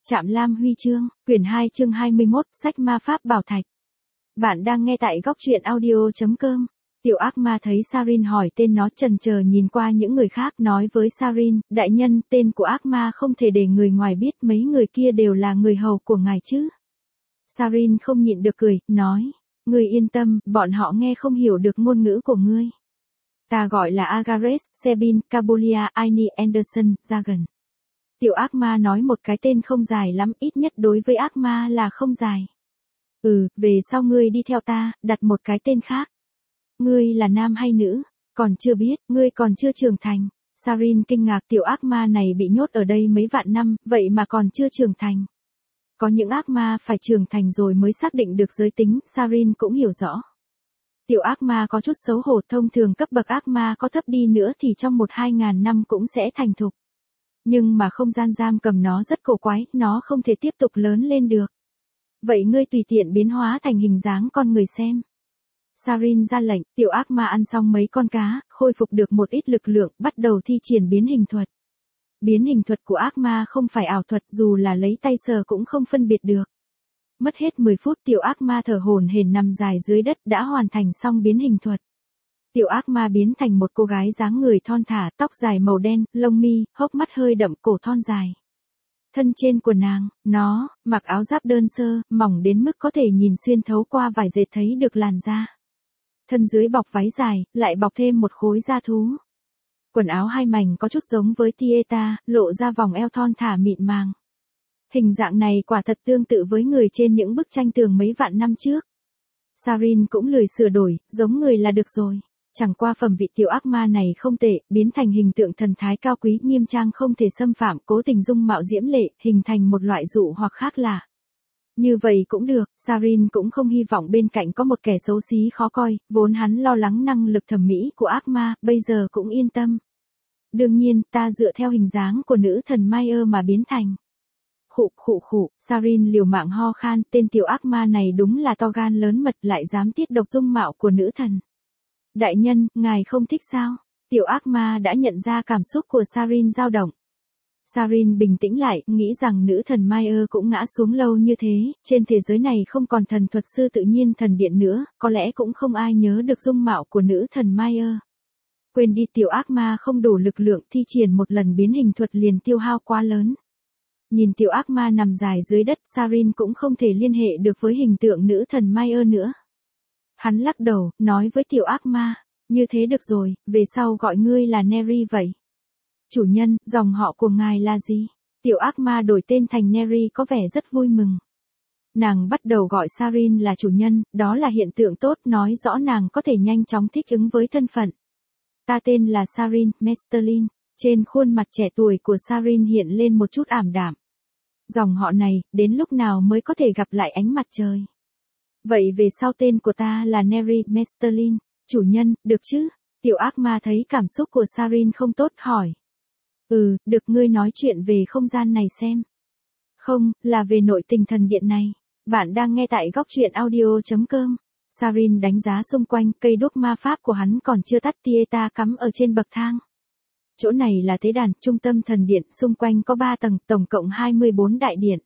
Trạm Lam Huy chương, quyển 2 chương 21, sách ma pháp bảo thạch. Bạn đang nghe tại góc truyện audio.com. Tiểu ác ma thấy Sarin hỏi tên nó chần chờ nhìn qua những người khác nói với Sarin, đại nhân, tên của ác ma không thể để người ngoài biết, mấy người kia đều là người hầu của ngài chứ. Sarin không nhịn được cười, nói, ngươi yên tâm, bọn họ nghe không hiểu được ngôn ngữ của ngươi. Ta gọi là Agares, Sabin, Cabolia, Aini Anderson, Jagan. Tiểu ác ma nói một cái tên không dài lắm, ít nhất đối với ác ma là không dài. Về sau ngươi đi theo ta, đặt một cái tên khác. Ngươi là nam hay nữ? Còn chưa biết, ngươi còn chưa trưởng thành. Sarin kinh ngạc, tiểu ác ma này bị nhốt ở đây mấy vạn năm, vậy mà còn chưa trưởng thành. Có những ác ma phải trưởng thành rồi mới xác định được giới tính, Sarin cũng hiểu rõ. Tiểu ác ma có chút xấu hổ, thông thường cấp bậc ác ma có thấp đi nữa thì trong 1-2 ngàn năm cũng sẽ thành thục. Nhưng mà không gian giam cầm nó rất cổ quái, nó không thể tiếp tục lớn lên được. Vậy ngươi tùy tiện biến hóa thành hình dáng con người xem. Sarin ra lệnh, tiểu ác ma ăn xong mấy con cá, khôi phục được một ít lực lượng, bắt đầu thi triển biến hình thuật. Biến hình thuật của ác ma không phải ảo thuật, dù là lấy tay sờ cũng không phân biệt được. Mất hết 10 phút tiểu ác ma thở hổn hển nằm dài dưới đất đã hoàn thành xong biến hình thuật. Tiểu ác ma biến thành một cô gái dáng người thon thả, tóc dài màu đen, lông mi, hốc mắt hơi đậm, cổ thon dài. Thân trên của nàng, nó mặc áo giáp đơn sơ, mỏng đến mức có thể nhìn xuyên thấu qua vải dệt thấy được làn da. Thân dưới bọc váy dài, lại bọc thêm một khối da thú. Quần áo hai mảnh có chút giống với Tieta, lộ ra vòng eo thon thả mịn màng. Hình dạng này quả thật tương tự với người trên những bức tranh tường mấy vạn năm trước. Sarin cũng lười sửa đổi, giống người là được rồi. Chẳng qua phẩm vị tiểu ác ma này không tệ, biến thành hình tượng thần thái cao quý, nghiêm trang không thể xâm phạm, cố tình dung mạo diễm lệ, hình thành một loại dụ hoặc khác lạ. Như vậy cũng được, Sarin cũng không hy vọng bên cạnh có một kẻ xấu xí khó coi, vốn hắn lo lắng năng lực thẩm mỹ của ác ma, bây giờ cũng yên tâm. Đương nhiên, ta dựa theo hình dáng của nữ thần Mayer mà biến thành. Khụ, Sarin liều mạng ho khan, tên tiểu ác ma này đúng là to gan lớn mật, lại dám tiết độc dung mạo của nữ thần. Đại nhân, ngài không thích sao? Tiểu ác ma đã nhận ra cảm xúc của Sarin dao động. Sarin bình tĩnh lại, nghĩ rằng nữ thần Mayer cũng ngã xuống lâu như thế, trên thế giới này không còn thần thuật sư tự nhiên thần điện nữa, có lẽ cũng không ai nhớ được dung mạo của nữ thần Mayer. Quên đi, tiểu ác ma không đủ lực lượng, thi triển một lần biến hình thuật liền tiêu hao quá lớn. Nhìn tiểu ác ma nằm dài dưới đất, Sarin cũng không thể liên hệ được với hình tượng nữ thần Mayer nữa. Hắn lắc đầu, nói với tiểu ác ma, như thế được rồi, về sau gọi ngươi là Neri vậy. Chủ nhân, dòng họ của ngài là gì? Tiểu ác ma đổi tên thành Neri có vẻ rất vui mừng. Nàng bắt đầu gọi Sarin là chủ nhân, đó là hiện tượng tốt, nói rõ nàng có thể nhanh chóng thích ứng với thân phận. Ta tên là Sarin, Mesterlin. Trên khuôn mặt trẻ tuổi của Sarin hiện lên một chút ảm đạm. Dòng họ này, đến lúc nào mới có thể gặp lại ánh mặt trời? Vậy về sau tên của ta là Neri Mesterlin. Chủ nhân, được chứ? Tiểu ác ma thấy cảm xúc của Sarin không tốt, hỏi. Được, ngươi nói chuyện về không gian này xem. Không, là về nội tình thần điện này. Bạn đang nghe tại góc truyện audio.com. Sarin đánh giá xung quanh, cây đuốc ma pháp của hắn còn chưa tắt, Tieta cắm ở trên bậc thang. Chỗ này là tế đàn, trung tâm thần điện, xung quanh có 3 tầng, tổng cộng 24 đại điện.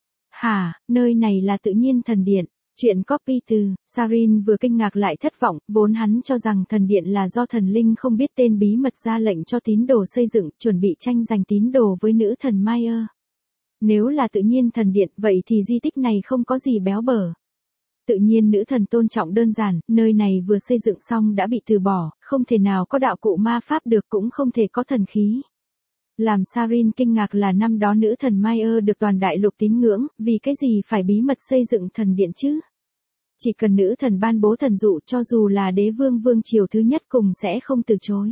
Hả, nơi này là tự nhiên thần điện. Chuyện copy từ, Sarin vừa kinh ngạc lại thất vọng, vốn hắn cho rằng thần điện là do thần linh không biết tên bí mật ra lệnh cho tín đồ xây dựng, chuẩn bị tranh giành tín đồ với nữ thần Mayer. Nếu là tự nhiên thần điện, vậy thì di tích này không có gì béo bở. Tự nhiên nữ thần tôn trọng đơn giản, nơi này vừa xây dựng xong đã bị từ bỏ, không thể nào có đạo cụ ma pháp được, cũng không thể có thần khí. Làm Sarin kinh ngạc là năm đó nữ thần Mayer được toàn đại lục tín ngưỡng, vì cái gì phải bí mật xây dựng thần điện chứ? Chỉ cần nữ thần ban bố thần dụ, cho dù là đế vương vương triều thứ nhất cùng sẽ không từ chối.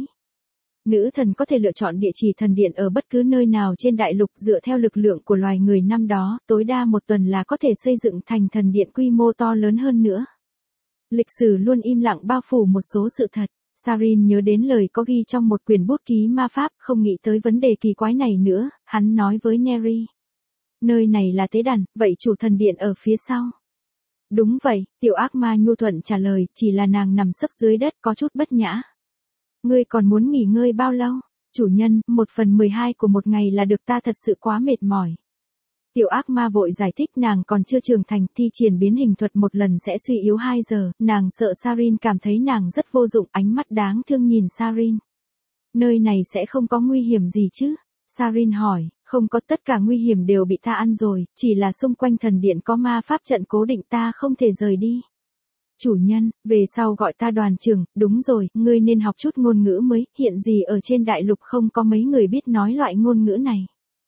Nữ thần có thể lựa chọn địa chỉ thần điện ở bất cứ nơi nào trên đại lục, dựa theo lực lượng của loài người năm đó, tối đa 1 tuần là có thể xây dựng thành thần điện quy mô to lớn hơn nữa. Lịch sử luôn im lặng bao phủ một số sự thật. Sarin nhớ đến lời có ghi trong một quyển bút ký ma pháp, không nghĩ tới vấn đề kỳ quái này nữa, hắn nói với Neri. Nơi này là tế đàn, vậy chủ thần điện ở phía sau. Đúng vậy, tiểu ác ma nhu thuận trả lời, chỉ là nàng nằm sấp dưới đất có chút bất nhã. Ngươi còn muốn nghỉ ngơi bao lâu? Chủ nhân, 1/12 của một ngày là được, ta thật sự quá mệt mỏi. Tiểu ác ma vội giải thích nàng còn chưa trưởng thành, thi triển biến hình thuật một lần sẽ suy yếu 2 giờ, nàng sợ Sarin cảm thấy nàng rất vô dụng, ánh mắt đáng thương nhìn Sarin. Nơi này sẽ không có nguy hiểm gì chứ? Sarin hỏi, không có, tất cả nguy hiểm đều bị ta ăn rồi, chỉ là xung quanh thần điện có ma pháp trận cố định ta không thể rời đi. Chủ nhân, về sau gọi ta đoàn trưởng, đúng rồi, ngươi nên học chút ngôn ngữ mới, hiện gì ở trên đại lục không có mấy người biết nói loại ngôn ngữ này.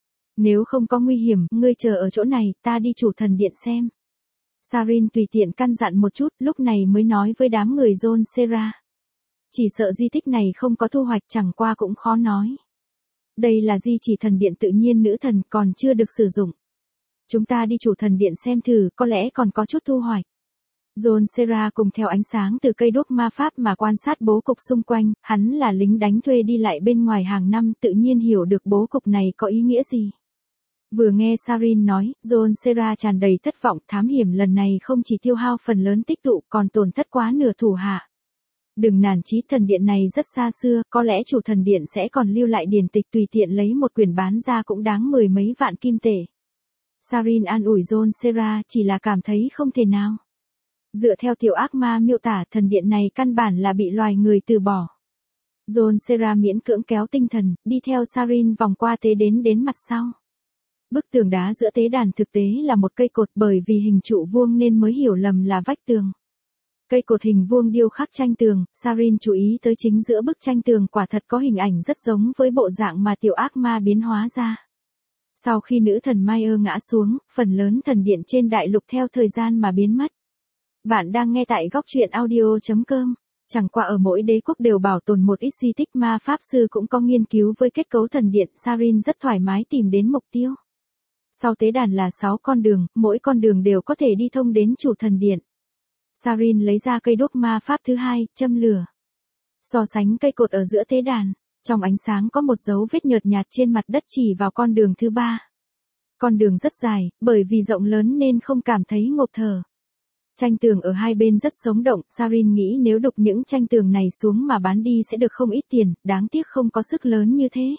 Nếu không có nguy hiểm, ngươi chờ ở chỗ này, ta đi chủ thần điện xem. Sarin tùy tiện căn dặn một chút, lúc này mới nói với đám người John Sera. Chỉ sợ di tích này không có thu hoạch, chẳng qua cũng khó nói. Đây là di chỉ thần điện tự nhiên nữ thần còn chưa được sử dụng. Chúng ta đi chủ thần điện xem thử, có lẽ còn có chút thu hoạch. John Sera cùng theo ánh sáng từ cây đuốc ma pháp mà quan sát bố cục xung quanh, hắn là lính đánh thuê đi lại bên ngoài hàng năm tự nhiên hiểu được bố cục này có ý nghĩa gì. Vừa nghe Sarin nói, John Sera tràn đầy thất vọng, thám hiểm lần này không chỉ tiêu hao phần lớn tích tụ còn tổn thất quá nửa thủ hạ. Đừng nản chí, thần điện này rất xa xưa, có lẽ chủ thần điện sẽ còn lưu lại điển tịch, tùy tiện lấy một quyển bán ra cũng đáng 10 mấy vạn kim tệ. Sarin an ủi John Sera, chỉ là cảm thấy không thể nào. Dựa theo tiểu ác ma miêu tả, thần điện này căn bản là bị loài người từ bỏ. John Sera miễn cưỡng kéo tinh thần, đi theo Sarin vòng qua tế đến mặt sau. Bức tường đá giữa tế đàn thực tế là một cây cột, bởi vì hình trụ vuông nên mới hiểu lầm là vách tường. Cây cột hình vuông điêu khắc tranh tường, Sarin chú ý tới chính giữa bức tranh tường quả thật có hình ảnh rất giống với bộ dạng mà tiểu ác ma biến hóa ra. Sau khi nữ thần Mayer ngã xuống, phần lớn thần điện trên đại lục theo thời gian mà biến mất. Bạn đang nghe tại góc truyện audio.com. Chẳng qua ở mỗi đế quốc đều bảo tồn một ít di tích, ma pháp sư cũng có nghiên cứu với kết cấu thần điện, Sarin rất thoải mái tìm đến mục tiêu. Sau tế đàn là 6 con đường, mỗi con đường đều có thể đi thông đến chủ thần điện. Sarin lấy ra cây đuốc ma pháp thứ hai, châm lửa. So sánh cây cột ở giữa tế đàn, trong ánh sáng có một dấu vết nhợt nhạt trên mặt đất chỉ vào con đường thứ 3. Con đường rất dài, bởi vì rộng lớn nên không cảm thấy ngộp thở. Tranh tường ở hai bên rất sống động, Sarin nghĩ nếu đục những tranh tường này xuống mà bán đi sẽ được không ít tiền, đáng tiếc không có sức lớn như thế.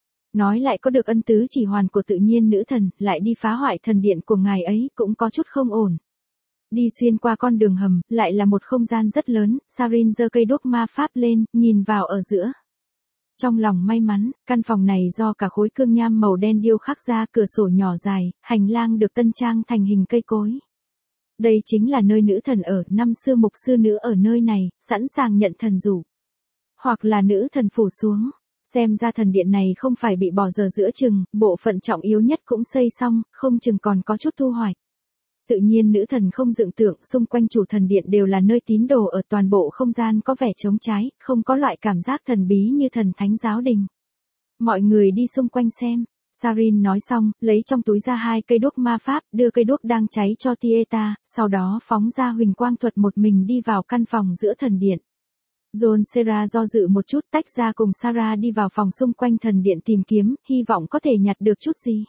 Nói lại có được ân tứ chỉ hoàn của tự nhiên nữ thần, lại đi phá hoại thần điện của ngài ấy cũng có chút không ổn. Đi xuyên qua con đường hầm, lại là một không gian rất lớn, Sarin giơ cây đuốc ma pháp lên, nhìn vào ở giữa. Trong lòng may mắn, căn phòng này do cả khối cương nham màu đen điêu khắc ra, cửa sổ nhỏ dài, hành lang được tân trang thành hình cây cối. Đây chính là nơi nữ thần ở, năm xưa mục sư nữ ở nơi này, sẵn sàng nhận thần rủ. Hoặc là nữ thần phủ xuống. Xem ra thần điện này không phải bị bỏ dở giữa chừng, bộ phận trọng yếu nhất cũng xây xong, không chừng còn có chút thu hoạch. Tự nhiên nữ thần không dựng tượng, xung quanh chủ thần điện đều là nơi tín đồ ở, toàn bộ không gian có vẻ trống trái, không có loại cảm giác thần bí như thần thánh giáo đình. Mọi người đi xung quanh xem. Sarin nói xong, lấy trong túi ra 2 cây đuốc ma pháp, đưa cây đuốc đang cháy cho Tieta, sau đó phóng ra huỳnh quang thuật một mình đi vào căn phòng giữa thần điện. John Sera do dự một chút, tách ra cùng Sarah đi vào phòng xung quanh thần điện tìm kiếm, hy vọng có thể nhặt được chút gì.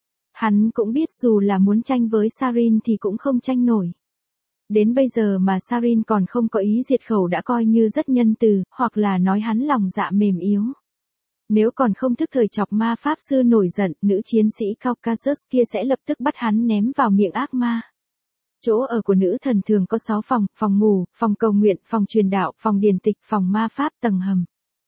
Hắn cũng biết dù là muốn tranh với Sarin thì cũng không tranh nổi. Đến bây giờ mà Sarin còn không có ý diệt khẩu đã coi như rất nhân từ, hoặc là nói hắn lòng dạ mềm yếu. Nếu còn không thức thời chọc ma pháp sư nổi giận, nữ chiến sĩ Caucasus kia sẽ lập tức bắt hắn ném vào miệng ác ma. Chỗ ở của nữ thần thường có 6 phòng, phòng ngủ, phòng cầu nguyện, phòng truyền đạo, phòng điển tịch, phòng ma pháp, tầng hầm.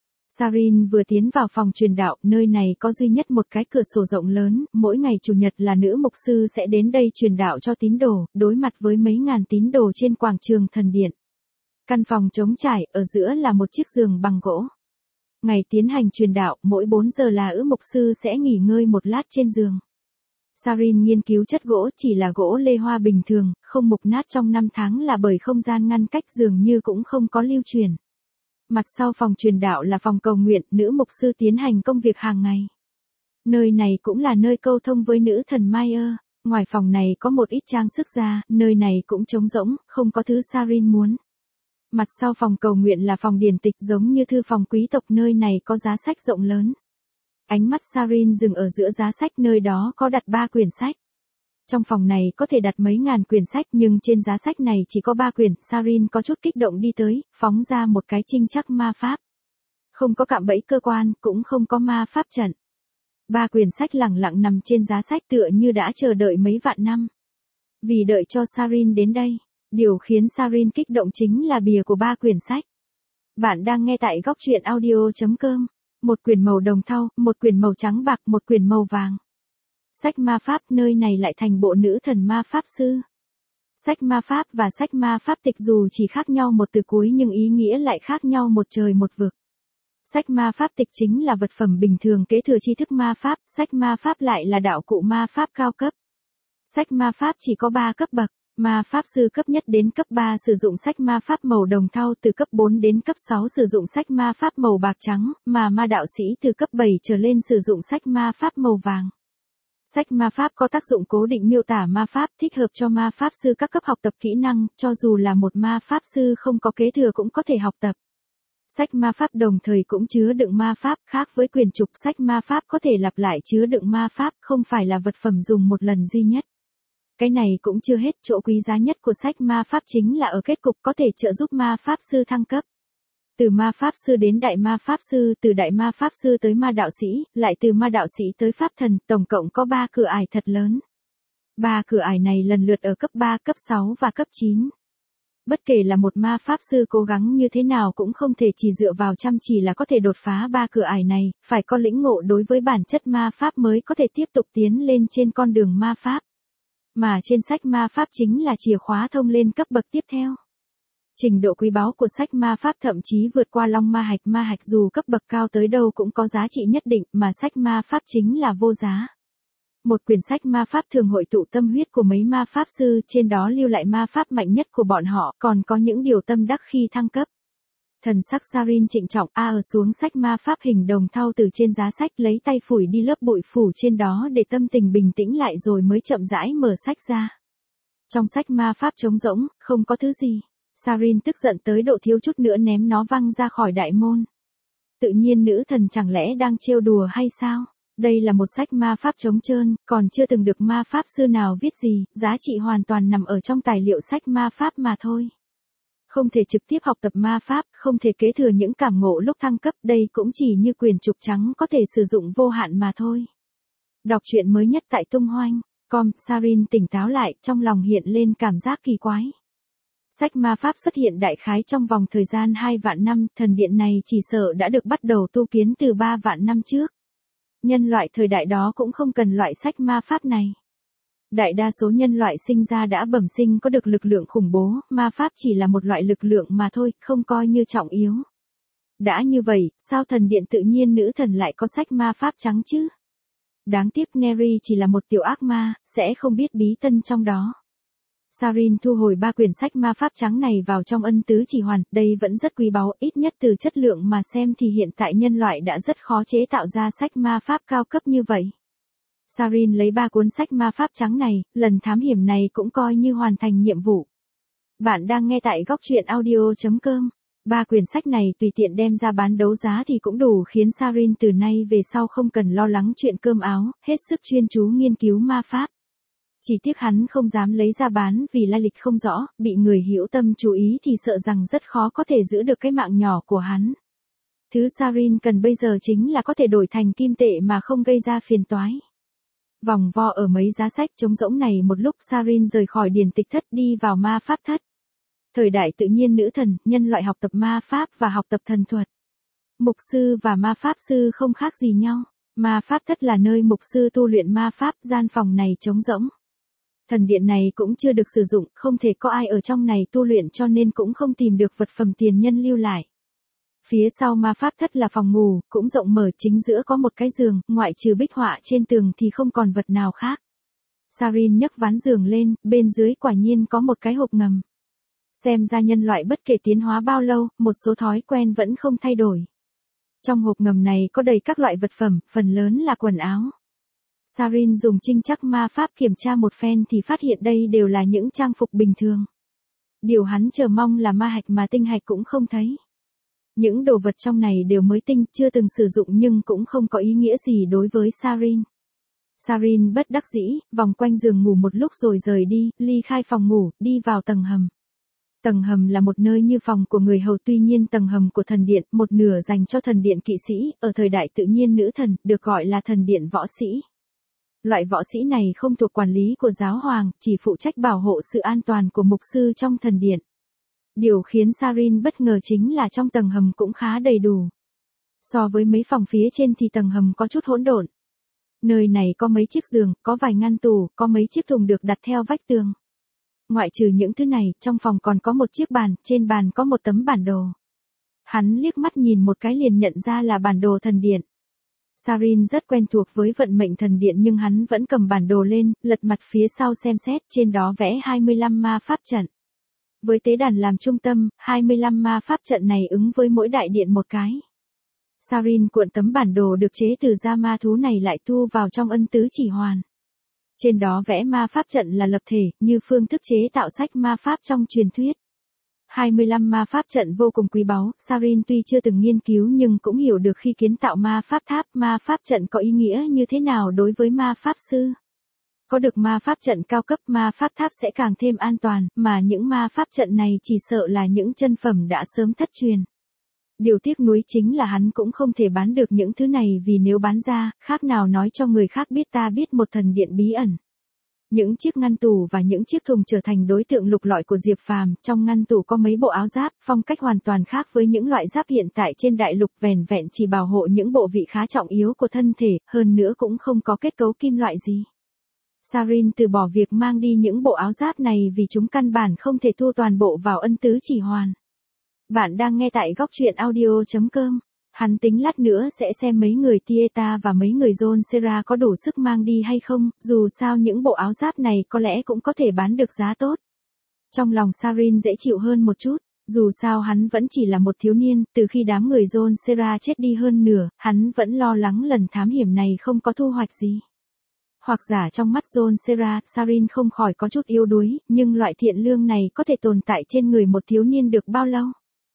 Sarin vừa tiến vào phòng truyền đạo, nơi này có duy nhất một cái cửa sổ rộng lớn, mỗi ngày chủ nhật là nữ mục sư sẽ đến đây truyền đạo cho tín đồ, đối mặt với mấy ngàn tín đồ trên quảng trường thần điện. Căn phòng trống trải, ở giữa là một chiếc giường bằng gỗ. Ngày tiến hành truyền đạo, mỗi 4 giờ là mục sư sẽ nghỉ ngơi một lát trên giường. Sarin nghiên cứu chất gỗ chỉ là gỗ lê hoa bình thường, không mục nát trong 5 tháng là bởi không gian ngăn cách dường như cũng không có lưu truyền. Mặt sau phòng truyền đạo là phòng cầu nguyện, nữ mục sư tiến hành công việc hàng ngày. Nơi này cũng là nơi câu thông với nữ thần Mayer. Ngoài phòng này có một ít trang sức ra, nơi này cũng trống rỗng, không có thứ Sarin muốn. Mặt sau phòng cầu nguyện là phòng điển tịch giống như thư phòng quý tộc, nơi này có giá sách rộng lớn. Ánh mắt Sarin dừng ở giữa giá sách, nơi đó có đặt 3 quyển sách. Trong phòng này có thể đặt mấy ngàn quyển sách nhưng trên giá sách này chỉ có 3 quyển, Sarin có chút kích động đi tới, phóng ra một cái trinh trắc ma pháp. Không có cạm bẫy cơ quan, cũng không có ma pháp trận. Ba quyển sách lẳng lặng nằm trên giá sách tựa như đã chờ đợi mấy vạn năm. Vì đợi cho Sarin đến đây, điều khiến Sarin kích động chính là bìa của ba quyển sách. Bạn đang nghe tại góc truyện audio.com. Một quyển màu đồng thau, một quyển màu trắng bạc, một quyển màu vàng. Sách ma pháp nơi này lại thành bộ nữ thần ma pháp sư. Sách ma pháp và sách ma pháp tịch dù chỉ khác nhau một từ cuối nhưng ý nghĩa lại khác nhau một trời một vực. Sách ma pháp tịch chính là vật phẩm bình thường kế thừa tri thức ma pháp, sách ma pháp lại là đạo cụ ma pháp cao cấp. Sách ma pháp chỉ có 3 cấp bậc, ma pháp sư cấp 1 đến cấp 3 sử dụng sách ma pháp màu đồng thau, từ cấp 4 đến cấp 6 sử dụng sách ma pháp màu bạc trắng, mà ma đạo sĩ từ cấp 7 trở lên sử dụng sách ma pháp màu vàng. Sách ma pháp có tác dụng cố định miêu tả ma pháp, thích hợp cho ma pháp sư các cấp học tập kỹ năng, cho dù là một ma pháp sư không có kế thừa cũng có thể học tập. Sách ma pháp đồng thời cũng chứa đựng ma pháp, khác với quyển trục sách ma pháp có thể lặp lại chứa đựng ma pháp, không phải là vật phẩm dùng một lần duy nhất. Cái này cũng chưa hết, chỗ quý giá nhất của sách ma pháp chính là ở kết cục có thể trợ giúp ma pháp sư thăng cấp. Từ ma pháp sư đến đại ma pháp sư, từ đại ma pháp sư tới ma đạo sĩ, lại từ ma đạo sĩ tới pháp thần, tổng cộng có 3 cửa ải thật lớn. 3 cửa ải này lần lượt ở cấp 3, cấp 6 và cấp 9. Bất kể là một ma pháp sư cố gắng như thế nào cũng không thể chỉ dựa vào chăm chỉ là có thể đột phá 3 cửa ải này, phải có lĩnh ngộ đối với bản chất ma pháp mới có thể tiếp tục tiến lên trên con đường ma pháp. Mà trên sách ma pháp chính là chìa khóa thông lên cấp bậc tiếp theo. Trình độ quý báu của sách ma pháp thậm chí vượt qua long ma hạch dù cấp bậc cao tới đâu cũng có giá trị nhất định, mà sách ma pháp chính là vô giá. Một quyển sách ma pháp thường hội tụ tâm huyết của mấy ma pháp sư, trên đó lưu lại ma pháp mạnh nhất của bọn họ, còn có những điều tâm đắc khi thăng cấp. Thần sắc Sarin trịnh trọng ở xuống sách ma pháp hình đồng thau từ trên giá sách, lấy tay phủi đi lớp bụi phủ trên đó để tâm tình bình tĩnh lại rồi mới chậm rãi mở sách ra. Trong sách ma pháp trống rỗng, không có thứ gì. Sarin tức giận tới độ thiếu chút nữa ném nó văng ra khỏi đại môn. Tự nhiên nữ thần chẳng lẽ đang trêu đùa hay sao? Đây là một sách ma pháp trống trơn, còn chưa từng được ma pháp sư nào viết gì, giá trị hoàn toàn nằm ở trong tài liệu sách ma pháp mà thôi. Không thể trực tiếp học tập ma pháp, không thể kế thừa những cảm ngộ lúc thăng cấp, đây cũng chỉ như quyển trục trắng có thể sử dụng vô hạn mà thôi. Đọc truyện mới nhất tại Tung Hoành. Sarin tỉnh táo lại, trong lòng hiện lên cảm giác kỳ quái. Sách ma pháp xuất hiện đại khái trong vòng thời gian 2 vạn năm, thần điện này chỉ sợ đã được bắt đầu tu kiến từ 3 vạn năm trước. Nhân loại thời đại đó cũng không cần loại sách ma pháp này. Đại đa số nhân loại sinh ra đã bẩm sinh có được lực lượng khủng bố, ma pháp chỉ là một loại lực lượng mà thôi, không coi như trọng yếu. Đã như vậy, sao thần điện tự nhiên nữ thần lại có sách ma pháp trắng chứ? Đáng tiếc Neri chỉ là một tiểu ác ma, sẽ không biết bí tân trong đó. Sarin thu hồi 3 quyển sách ma pháp trắng này vào trong ân tứ chỉ hoàn, đây vẫn rất quý báu, ít nhất từ chất lượng mà xem thì hiện tại nhân loại đã rất khó chế tạo ra sách ma pháp cao cấp như vậy. Sarin lấy 3 cuốn sách ma pháp trắng này, lần thám hiểm này cũng coi như hoàn thành nhiệm vụ. Bạn đang nghe tại góc truyện audio.com. 3 quyển sách này tùy tiện đem ra bán đấu giá thì cũng đủ khiến Sarin từ nay về sau không cần lo lắng chuyện cơm áo, hết sức chuyên chú nghiên cứu ma pháp. Chỉ tiếc hắn không dám lấy ra bán vì lai lịch không rõ, bị người hữu tâm chú ý thì sợ rằng rất khó có thể giữ được cái mạng nhỏ của hắn. Thứ Sarin cần bây giờ chính là có thể đổi thành kim tệ mà không gây ra phiền toái. Vòng vo ở mấy giá sách trống rỗng này một lúc, Sarin rời khỏi điển tịch thất đi vào ma pháp thất. Thời đại tự nhiên nữ thần, nhân loại học tập ma pháp và học tập thần thuật. Mục sư và ma pháp sư không khác gì nhau. Ma pháp thất là nơi mục sư tu luyện ma pháp, gian phòng này trống rỗng. Thần điện này cũng chưa được sử dụng, không thể có ai ở trong này tu luyện cho nên cũng không tìm được vật phẩm tiền nhân lưu lại. Phía sau ma pháp thất là phòng ngủ, cũng rộng mở, chính giữa có một cái giường, ngoại trừ bích họa trên tường thì không còn vật nào khác. Sarin nhấc ván giường lên, bên dưới quả nhiên có một cái hộp ngầm. Xem ra nhân loại bất kể tiến hóa bao lâu, một số thói quen vẫn không thay đổi. Trong hộp ngầm này có đầy các loại vật phẩm, phần lớn là quần áo. Sarin dùng trinh trắc ma pháp kiểm tra một phen thì phát hiện đây đều là những trang phục bình thường. Điều hắn chờ mong là ma hạch mà tinh hạch cũng không thấy. Những đồ vật trong này đều mới tinh, chưa từng sử dụng nhưng cũng không có ý nghĩa gì đối với Sarin. Sarin bất đắc dĩ, vòng quanh giường ngủ một lúc rồi rời đi, ly khai phòng ngủ, đi vào tầng hầm. Tầng hầm là một nơi như phòng của người hầu, tuy nhiên tầng hầm của thần điện, một nửa dành cho thần điện kỵ sĩ, ở thời đại tự nhiên nữ thần, được gọi là thần điện võ sĩ. Loại võ sĩ này không thuộc quản lý của giáo hoàng, chỉ phụ trách bảo hộ sự an toàn của mục sư trong thần điện. Điều khiến Sarin bất ngờ chính là trong tầng hầm cũng khá đầy đủ. So với mấy phòng phía trên thì tầng hầm có chút hỗn độn. Nơi này có mấy chiếc giường, có vài ngăn tủ, có mấy chiếc thùng được đặt theo vách tường. Ngoại trừ những thứ này, trong phòng còn có một chiếc bàn, trên bàn có một tấm bản đồ. Hắn liếc mắt nhìn một cái liền nhận ra là bản đồ thần điện. Sarin rất quen thuộc với vận mệnh thần điện nhưng hắn vẫn cầm bản đồ lên, lật mặt phía sau xem xét, trên đó vẽ 25 ma pháp trận. Với tế đàn làm trung tâm, 25 ma pháp trận này ứng với mỗi đại điện một cái. Sarin cuộn tấm bản đồ được chế từ da ma thú này lại thu vào trong ân tứ chỉ hoàn. Trên đó vẽ ma pháp trận là lập thể, như phương thức chế tạo sách ma pháp trong truyền thuyết. 25 ma pháp trận vô cùng quý báu, Sarin tuy chưa từng nghiên cứu nhưng cũng hiểu được khi kiến tạo ma pháp tháp, ma pháp trận có ý nghĩa như thế nào đối với ma pháp sư. Có được ma pháp trận cao cấp, ma pháp tháp sẽ càng thêm an toàn, mà những ma pháp trận này chỉ sợ là những chân phẩm đã sớm thất truyền. Điều tiếc nuối chính là hắn cũng không thể bán được những thứ này vì nếu bán ra, khác nào nói cho người khác biết ta biết một thần điện bí ẩn. Những chiếc ngăn tủ và những chiếc thùng trở thành đối tượng lục lọi của Diệp Phàm, trong ngăn tủ có mấy bộ áo giáp, phong cách hoàn toàn khác với những loại giáp hiện tại trên đại lục, vẻn vẹn chỉ bảo hộ những bộ vị khá trọng yếu của thân thể, hơn nữa cũng không có kết cấu kim loại gì. Sarin từ bỏ việc mang đi những bộ áo giáp này vì chúng căn bản không thể thu toàn bộ vào ân tứ chỉ hoàn. Bạn đang nghe tại góc truyện audio.com. Hắn tính lát nữa sẽ xem mấy người Tieta và mấy người John Serra có đủ sức mang đi hay không, dù sao những bộ áo giáp này có lẽ cũng có thể bán được giá tốt. Trong lòng Sarin dễ chịu hơn một chút, dù sao hắn vẫn chỉ là một thiếu niên, từ khi đám người John Serra chết đi hơn nửa, hắn vẫn lo lắng lần thám hiểm này không có thu hoạch gì. Hoặc giả trong mắt John Serra, Sarin không khỏi có chút yếu đuối, nhưng loại thiện lương này có thể tồn tại trên người một thiếu niên được bao lâu?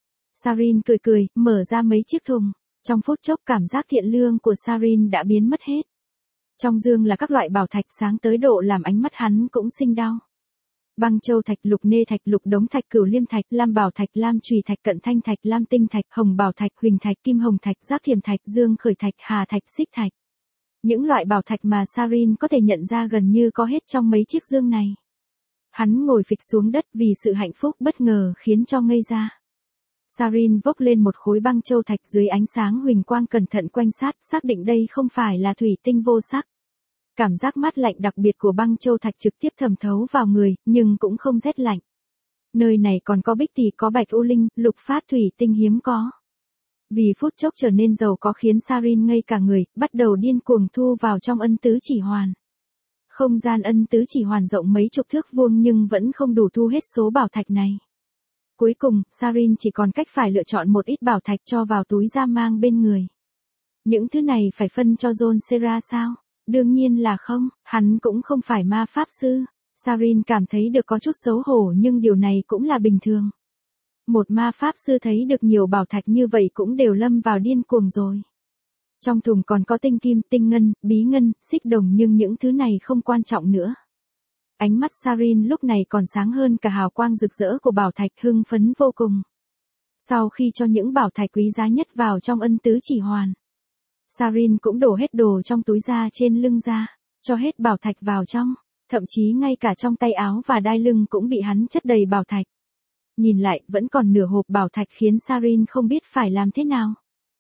Sarin cười cười, mở ra mấy chiếc thùng. Trong phút chốc cảm giác thiện lương của Sarin đã biến mất hết. Trong dương là các loại bảo thạch sáng tới độ làm ánh mắt hắn cũng sinh đau. Băng châu thạch, lục nê thạch, lục đống thạch, cửu liêm thạch, lam bảo thạch, lam chùy thạch, cận thanh thạch, lam tinh thạch, hồng bảo thạch, huỳnh thạch, kim hồng thạch, giác thiềm thạch, dương khởi thạch, hà thạch, xích thạch. Những loại bảo thạch mà Sarin có thể nhận ra gần như có hết trong mấy chiếc dương này. Hắn ngồi phịch xuống đất vì sự hạnh phúc bất ngờ khiến cho ngây ra. Sarin vốc lên một khối băng châu thạch dưới ánh sáng huỳnh quang cẩn thận quan sát, xác định đây không phải là thủy tinh vô sắc. Cảm giác mát lạnh đặc biệt của băng châu thạch trực tiếp thẩm thấu vào người, nhưng cũng không rét lạnh. Nơi này còn có bích tỷ, có bạch u linh, lục phát thủy tinh hiếm có. Vì phút chốc trở nên giàu có khiến Sarin ngây cả người, bắt đầu điên cuồng thu vào trong ân tứ chỉ hoàn. Không gian ân tứ chỉ hoàn rộng mấy chục thước vuông nhưng vẫn không đủ thu hết số bảo thạch này. Cuối cùng, Sarin chỉ còn cách phải lựa chọn một ít bảo thạch cho vào túi da mang bên người. Những thứ này phải phân cho John Serra sao? Đương nhiên là không, hắn cũng không phải ma pháp sư. Sarin cảm thấy được có chút xấu hổ nhưng điều này cũng là bình thường. Một ma pháp sư thấy được nhiều bảo thạch như vậy cũng đều lâm vào điên cuồng rồi. Trong thùng còn có tinh kim, tinh ngân, bí ngân, xích đồng nhưng những thứ này không quan trọng nữa. Ánh mắt Sarin lúc này còn sáng hơn cả hào quang rực rỡ của bảo thạch, hưng phấn vô cùng. Sau khi cho những bảo thạch quý giá nhất vào trong ân tứ chỉ hoàn, Sarin cũng đổ hết đồ trong túi da trên lưng ra, cho hết bảo thạch vào trong, thậm chí ngay cả trong tay áo và đai lưng cũng bị hắn chất đầy bảo thạch. Nhìn lại, vẫn còn nửa hộp bảo thạch khiến Sarin không biết phải làm thế nào.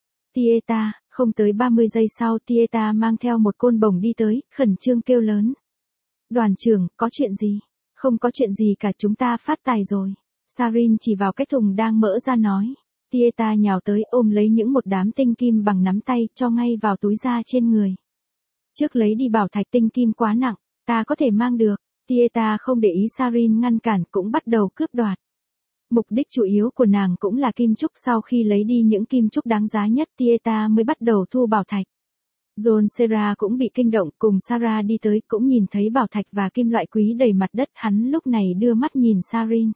Tieta, không tới 30 giây sau Tieta mang theo một côn bổng đi tới, khẩn trương kêu lớn. Đoàn trưởng, có chuyện gì? Không có chuyện gì cả, chúng ta phát tài rồi. Sarin chỉ vào cái thùng đang mở ra nói. Tieta nhào tới ôm lấy những một đám tinh kim bằng nắm tay cho ngay vào túi da trên người. Trước lấy đi bảo thạch, tinh kim quá nặng, ta có thể mang được. Tieta không để ý Sarin ngăn cản cũng bắt đầu cướp đoạt. Mục đích chủ yếu của nàng cũng là kim trúc, sau khi lấy đi những kim trúc đáng giá nhất Tieta mới bắt đầu thu bảo thạch. John Serra cũng bị kinh động, cùng Sarah đi tới cũng nhìn thấy bảo thạch và kim loại quý đầy mặt đất, hắn lúc này đưa mắt nhìn Sarin.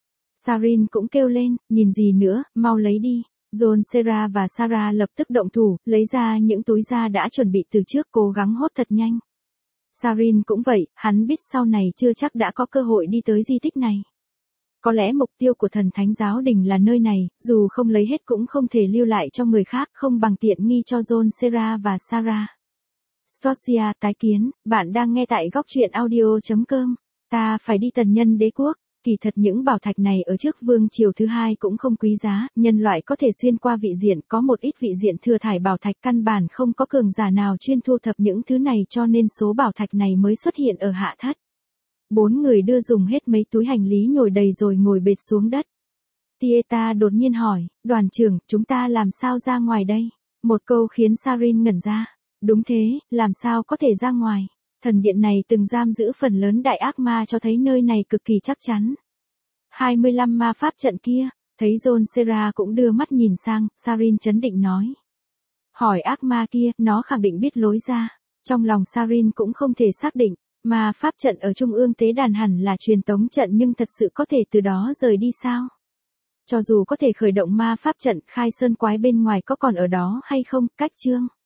Sarin cũng kêu lên, nhìn gì nữa, mau lấy đi. John Serra và Sarah lập tức động thủ, lấy ra những túi da đã chuẩn bị từ trước, cố gắng hốt thật nhanh. Sarin cũng vậy, hắn biết sau này chưa chắc đã có cơ hội đi tới di tích này. Có lẽ mục tiêu của thần thánh giáo đình là nơi này, dù không lấy hết cũng không thể lưu lại cho người khác, không bằng tiện nghi cho John Serra và Sarah. Scotia tái kiến, bạn đang nghe tại góc truyện audio.com. Ta phải đi tần nhân đế quốc. Kỳ thật những bảo thạch này ở trước vương triều thứ hai cũng không quý giá, nhân loại có thể xuyên qua vị diện, có một ít vị diện thừa thải bảo thạch căn bản không có cường giả nào chuyên thu thập những thứ này cho nên số bảo thạch này mới xuất hiện ở hạ thất. 4 người đưa dùng hết mấy túi hành lý nhồi đầy rồi ngồi bệt xuống đất. Tieta đột nhiên hỏi, đoàn trưởng, chúng ta làm sao ra ngoài đây? Một câu khiến Sarin ngẩn ra. Đúng thế, làm sao có thể ra ngoài? Thần điện này từng giam giữ phần lớn đại ác ma cho thấy nơi này cực kỳ chắc chắn. 25 ma pháp trận kia, thấy John Serra cũng đưa mắt nhìn sang, Sarin chấn định nói. Hỏi ác ma kia, nó khẳng định biết lối ra. Trong lòng Sarin cũng không thể xác định, ma pháp trận ở trung ương tế đàn hẳn là truyền tống trận nhưng thật sự có thể từ đó rời đi sao? Cho dù có thể khởi động ma pháp trận, khai sơn quái bên ngoài có còn ở đó hay không, cách chương.